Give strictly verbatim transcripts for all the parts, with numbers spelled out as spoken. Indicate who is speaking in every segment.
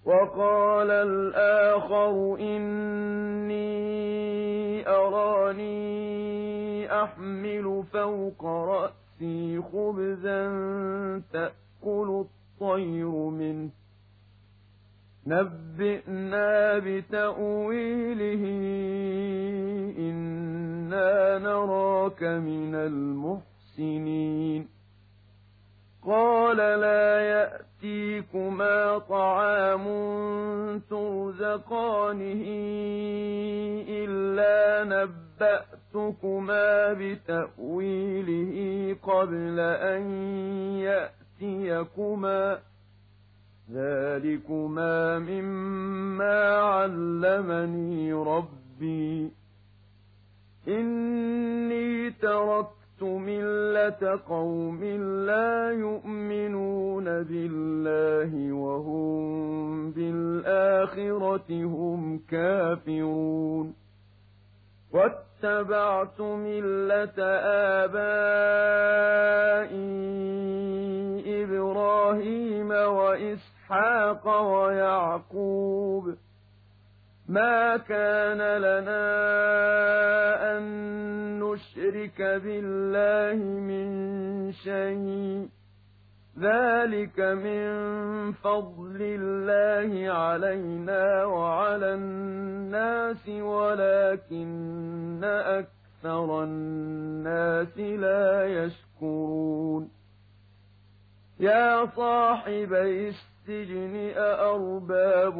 Speaker 1: وقال الآخر إني أراني أحمل فوق رأسي خبزا تأكل الطير منه نبئنا بتأويله إنا نراك من المحسنين قال لا يأتيكما طعام ترزقانه إلا نبأتكما بتأويله قبل أن يأتيكما ذلكما مما علمني ربي إني تركت ملة قوم لا يؤمنون بالله وهم بالآخرة هم كافرون واتبعت ملة آبائي إبراهيم وإسحاق ويعقوب ما كان لنا أن نشرك بالله من شيء ذلك من فضل الله علينا وعلى الناس ولكن أكثر الناس لا يشكرون يا صاحبي السجن أأرباب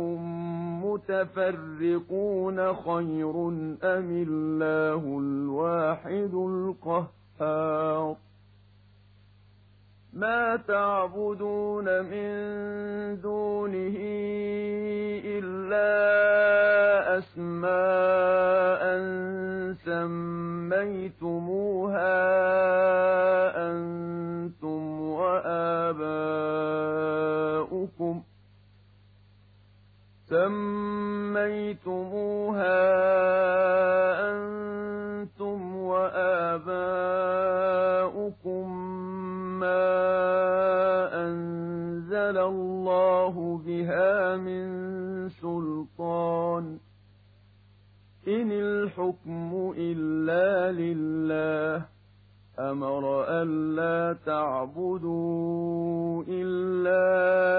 Speaker 1: متفرقون خير أم الله الواحد القهار ما تعبدون من دونه إلا أسماء سميتموها أنتم وآباؤكم سميتموها أنتم وآباؤكم ما أنزل الله بها من سلطان إن الحكم إلا لله أمر ألا تعبدوا إلا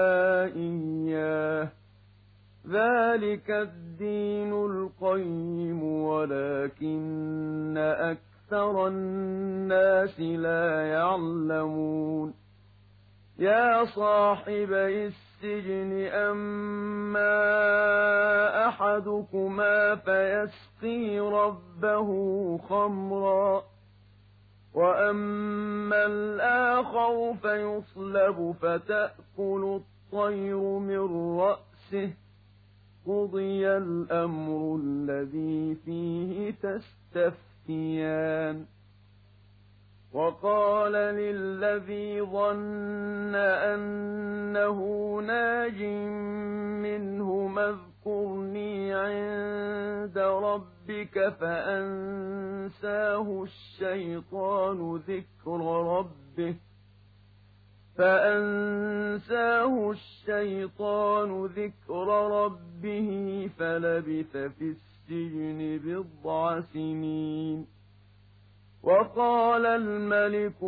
Speaker 1: إياه ذلك الدين القيم ولكن أكثر الناس لا يعلمون يا صاحبي السجن أما أحدكما فيسقي ربه خمرا وأما الآخر فيصلب فتأكل الطير من رأسه قضي الأمر الذي فيه تستفتيان وقال للذي ظن أنه ناج منهما اذكرني عند ربك فأنساه الشيطان ذكر ربه فأنساه الشيطان ذكر ربه فلبث في السجن بضع سنين وقال الملك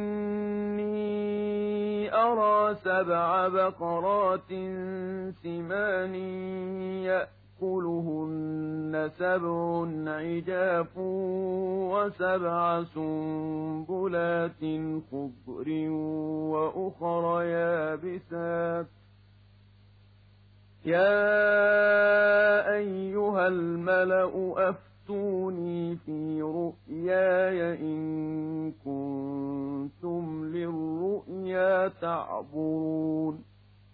Speaker 1: إني أرى سبع بقرات سمان يأكلهن سبع عجاف وسبع سنبلات خضر وأخر يابسات يا أيها الملأ أفتوني في رؤياي إن كنتم للرؤيا تعبرون